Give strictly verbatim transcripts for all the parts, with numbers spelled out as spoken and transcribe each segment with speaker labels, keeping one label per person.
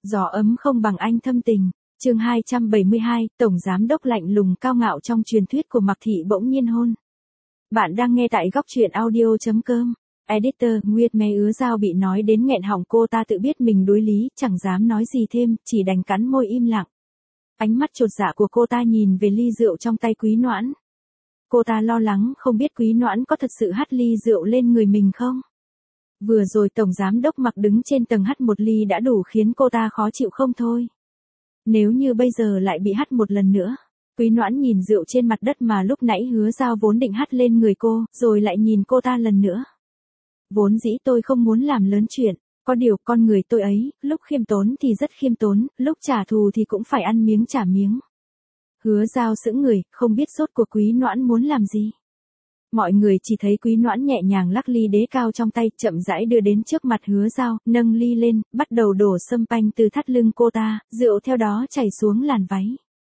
Speaker 1: Gió ấm không bằng anh thâm tình. Chương hai trăm bảy mươi hai, Tổng Giám đốc lạnh lùng cao ngạo trong truyền thuyết của Mạc Thị bỗng nhiên hôn. Bạn đang nghe tại góc truyện audio chấm com. Editor, Nguyệt mé ứa dao bị nói đến nghẹn họng, cô ta tự biết mình đối lý, chẳng dám nói gì thêm, chỉ đành cắn môi im lặng. Ánh mắt chột dạ của cô ta nhìn về ly rượu trong tay Quý Noãn. Cô ta lo lắng không biết Quý Noãn có thật sự hắt ly rượu lên người mình không? Vừa rồi Tổng Giám đốc Mạc đứng trên tầng hắt một ly đã đủ khiến cô ta khó chịu không thôi. Nếu như bây giờ lại bị hắt một lần nữa. Quý Noãn nhìn rượu trên mặt đất mà lúc nãy Hứa Giao vốn định hắt lên người cô, rồi lại nhìn cô ta lần nữa. Vốn dĩ tôi không muốn làm lớn chuyện, có điều con người tôi ấy, lúc khiêm tốn thì rất khiêm tốn, lúc trả thù thì cũng phải ăn miếng trả miếng. Hứa Giao sững người, không biết rốt cuộc Quý Noãn muốn làm gì. Mọi người chỉ thấy Quý Noãn nhẹ nhàng lắc ly đế cao trong tay, chậm rãi đưa đến trước mặt Hứa Giao, nâng ly lên, bắt đầu đổ sâm panh từ thắt lưng cô ta, rượu theo đó chảy xuống làn váy.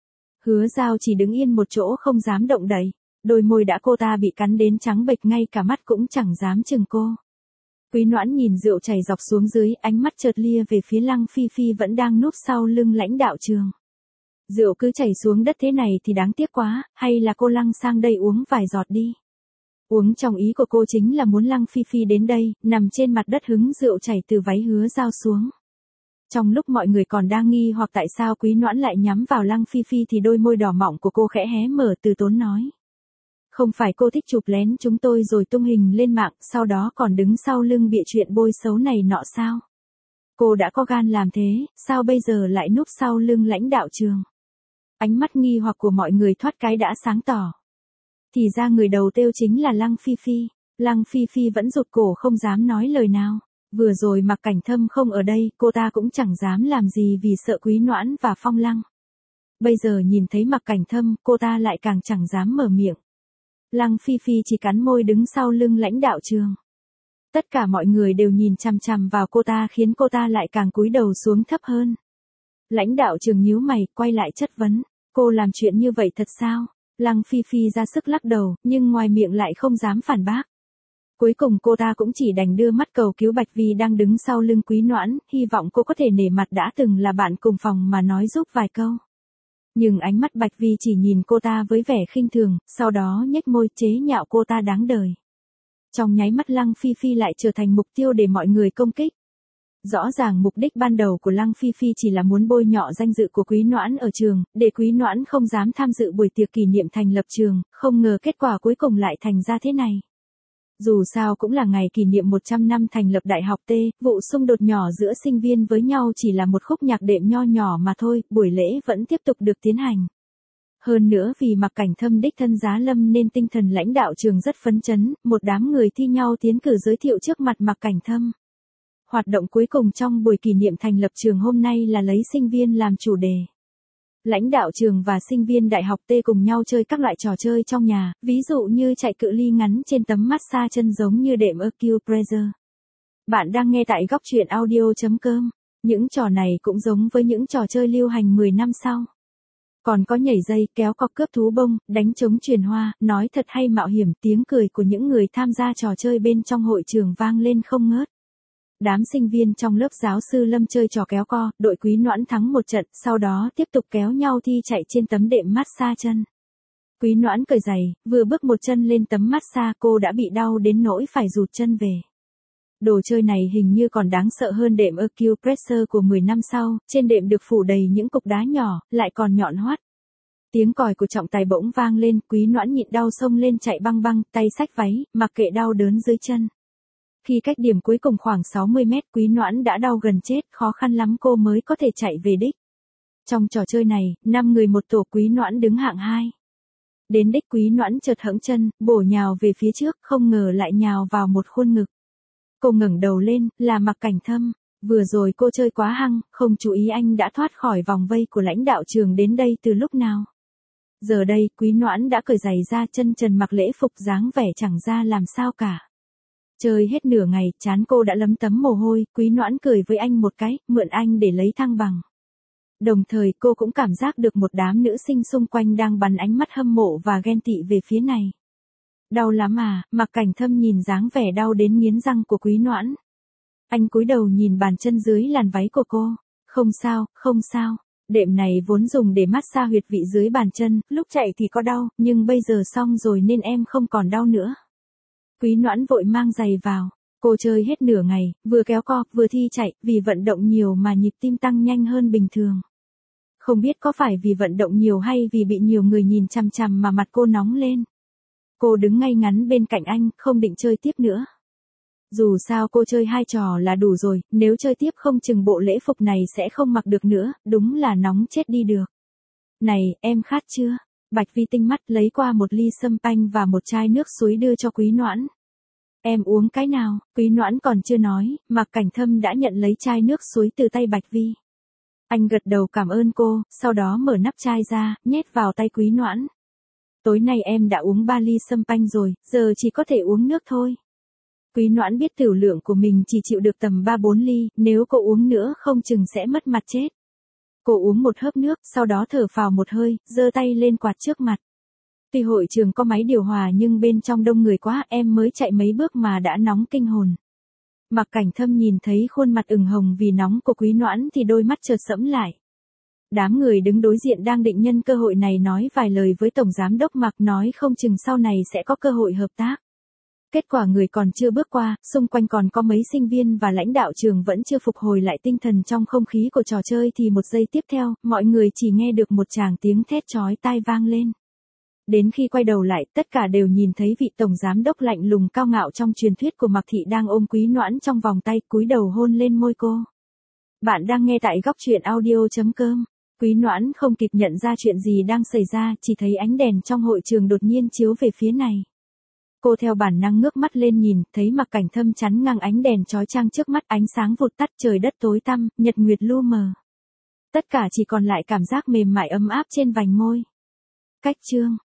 Speaker 1: Hứa Giao chỉ đứng yên một chỗ không dám động đậy, đôi môi đã cô ta bị cắn đến trắng bệch, ngay cả mắt cũng chẳng dám chừng cô. Quý Noãn nhìn rượu chảy dọc xuống dưới, ánh mắt chợt lia về phía Lăng Phi Phi vẫn đang núp sau lưng lãnh đạo trường. Rượu cứ chảy xuống đất thế này thì đáng tiếc quá, hay là cô Lăng sang đây uống vài giọt đi. Uống trong ý của cô chính là muốn Lăng Phi Phi đến đây, nằm trên mặt đất hứng rượu chảy từ váy Hứa Giao xuống. Trong lúc mọi người còn đang nghi hoặc tại sao Quý Noãn lại nhắm vào Lăng Phi Phi thì đôi môi đỏ mọng của cô khẽ hé mở, từ tốn nói. Không phải cô thích chụp lén chúng tôi rồi tung hình lên mạng, sau đó còn đứng sau lưng bịa chuyện bôi xấu này nọ sao? Cô đã có gan làm thế, sao bây giờ lại núp sau lưng lãnh đạo trường? Ánh mắt nghi hoặc của mọi người thoát cái đã sáng tỏ. Thì ra người đầu têu chính là Lăng Phi Phi. Lăng Phi Phi vẫn rụt cổ không dám nói lời nào. Vừa rồi Mạc Cảnh Thâm không ở đây, cô ta cũng chẳng dám làm gì vì sợ Quý Noãn và Phong Lăng. Bây giờ nhìn thấy Mạc Cảnh Thâm, cô ta lại càng chẳng dám mở miệng. Lăng Phi Phi chỉ cắn môi đứng sau lưng lãnh đạo trường. Tất cả mọi người đều nhìn chằm chằm vào cô ta khiến cô ta lại càng cúi đầu xuống thấp hơn. Lãnh đạo trường nhíu mày, quay lại chất vấn. Cô làm chuyện như vậy thật sao? Lăng Phi Phi ra sức lắc đầu, nhưng ngoài miệng lại không dám phản bác. Cuối cùng cô ta cũng chỉ đành đưa mắt cầu cứu Bạch Vi đang đứng sau lưng Quý Noãn, hy vọng cô có thể nể mặt đã từng là bạn cùng phòng mà nói giúp vài câu. Nhưng ánh mắt Bạch Vi chỉ nhìn cô ta với vẻ khinh thường, sau đó nhếch môi chế nhạo cô ta đáng đời. Trong nháy mắt Lăng Phi Phi lại trở thành mục tiêu để mọi người công kích. Rõ ràng mục đích ban đầu của Lăng Phi Phi chỉ là muốn bôi nhọ danh dự của Quý Noãn ở trường, để Quý Noãn không dám tham dự buổi tiệc kỷ niệm thành lập trường, không ngờ kết quả cuối cùng lại thành ra thế này. Dù sao cũng là ngày kỷ niệm một trăm năm thành lập Đại học T, vụ xung đột nhỏ giữa sinh viên với nhau chỉ là một khúc nhạc đệm nho nhỏ mà thôi, buổi lễ vẫn tiếp tục được tiến hành. Hơn nữa vì Mạc Cảnh Thâm đích thân giá lâm nên tinh thần lãnh đạo trường rất phấn chấn, một đám người thi nhau tiến cử giới thiệu trước mặt Mạc Cảnh Thâm. Hoạt động cuối cùng trong buổi kỷ niệm thành lập trường hôm nay là lấy sinh viên làm chủ đề. Lãnh đạo trường và sinh viên Đại học T cùng nhau chơi các loại trò chơi trong nhà, ví dụ như chạy cự ly ngắn trên tấm massage chân giống như đệm acupressure. Bạn đang nghe tại góc truyện audio chấm com. Những trò này cũng giống với những trò chơi lưu hành mười năm sau. Còn có nhảy dây, kéo cọc cướp thú bông, đánh trống truyền hoa, nói thật hay mạo hiểm, tiếng cười của những người tham gia trò chơi bên trong hội trường vang lên không ngớt. Đám sinh viên trong lớp giáo sư Lâm chơi trò kéo co, đội Quý Noãn thắng một trận, sau đó tiếp tục kéo nhau thi chạy trên tấm đệm massage chân. Quý Noãn cởi giày, vừa bước một chân lên tấm massage cô đã bị đau đến nỗi phải rụt chân về. Đồ chơi này hình như còn đáng sợ hơn đệm acupressure của mười năm sau, trên đệm được phủ đầy những cục đá nhỏ, lại còn nhọn hoắt. Tiếng còi của trọng tài bỗng vang lên, Quý Noãn nhịn đau xông lên chạy băng băng, tay xách váy, mặc kệ đau đớn dưới chân. Khi cách điểm cuối cùng khoảng sáu mươi mét, Quý Noãn đã đau gần chết, khó khăn lắm cô mới có thể chạy về đích. Trong trò chơi này, năm người một tổ, Quý Noãn đứng hạng hai. Đến đích Quý Noãn chợt hẫng chân, bổ nhào về phía trước, không ngờ lại nhào vào một khuôn ngực. Cô ngẩng đầu lên, là Mạc Cảnh Thâm. Vừa rồi cô chơi quá hăng, không chú ý anh đã thoát khỏi vòng vây của lãnh đạo trường đến đây từ lúc nào. Giờ đây, Quý Noãn đã cởi giày ra, chân trần mặc lễ phục, dáng vẻ chẳng ra làm sao cả. Chơi hết nửa ngày, trán cô đã lấm tấm mồ hôi, Quý Noãn cười với anh một cái, mượn anh để lấy thăng bằng. Đồng thời cô cũng cảm giác được một đám nữ sinh xung quanh đang bắn ánh mắt hâm mộ và ghen tị về phía này. Đau lắm à? Mạc Cảnh Thâm nhìn dáng vẻ đau đến nghiến răng của Quý Noãn. Anh cúi đầu nhìn bàn chân dưới làn váy của cô. Không sao, không sao. Đệm này vốn dùng để massage huyệt vị dưới bàn chân, lúc chạy thì có đau, nhưng bây giờ xong rồi nên em không còn đau nữa. Quý Noãn vội mang giày vào. Cô chơi hết nửa ngày, vừa kéo co, vừa thi chạy, vì vận động nhiều mà nhịp tim tăng nhanh hơn bình thường. Không biết có phải vì vận động nhiều hay vì bị nhiều người nhìn chằm chằm mà mặt cô nóng lên. Cô đứng ngay ngắn bên cạnh anh, không định chơi tiếp nữa. Dù sao cô chơi hai trò là đủ rồi, nếu chơi tiếp không chừng bộ lễ phục này sẽ không mặc được nữa, đúng là nóng chết đi được. Này, em khát chưa? Bạch Vi tinh mắt lấy qua một ly sâm panh và một chai nước suối đưa cho Quý Noãn. Em uống cái nào? Quý Noãn còn chưa nói, Mạc Cảnh Thâm đã nhận lấy chai nước suối từ tay Bạch Vi. Anh gật đầu cảm ơn cô, sau đó mở nắp chai ra, nhét vào tay Quý Noãn. Tối nay em đã uống ba ly sâm panh rồi, giờ chỉ có thể uống nước thôi. Quý Noãn biết tiểu lượng của mình chỉ chịu được tầm ba bốn ly, nếu cô uống nữa không chừng sẽ mất mặt chết. Cô uống một hớp nước, sau đó thở phào một hơi, giơ tay lên quạt trước mặt. Tuy hội trường có máy điều hòa nhưng bên trong đông người quá, em mới chạy mấy bước mà đã nóng kinh hồn. Mạc Cảnh Thâm nhìn thấy khuôn mặt ửng hồng vì nóng của Quý Noãn thì đôi mắt chợt sẫm lại. Đám người đứng đối diện đang định nhân cơ hội này nói vài lời với Tổng Giám đốc Mạc, nói không chừng sau này sẽ có cơ hội hợp tác. Kết quả người còn chưa bước qua, xung quanh còn có mấy sinh viên và lãnh đạo trường vẫn chưa phục hồi lại tinh thần trong không khí của trò chơi thì một giây tiếp theo, mọi người chỉ nghe được một tràng tiếng thét chói tai vang lên. Đến khi quay đầu lại, tất cả đều nhìn thấy vị tổng giám đốc lạnh lùng cao ngạo trong truyền thuyết của Mạc Thị đang ôm Quý Noãn trong vòng tay, cúi đầu hôn lên môi cô. Bạn đang nghe tại góc truyện audio chấm com. Quý Noãn không kịp nhận ra chuyện gì đang xảy ra, chỉ thấy ánh đèn trong hội trường đột nhiên chiếu về phía này. Cô theo bản năng ngước mắt lên nhìn, thấy Mạc Cảnh Thâm chắn ngang ánh đèn chói chang trước mắt, ánh sáng vụt tắt, trời đất tối tăm, nhật nguyệt lu mờ. Tất cả chỉ còn lại cảm giác mềm mại ấm áp trên vành môi. Cách chương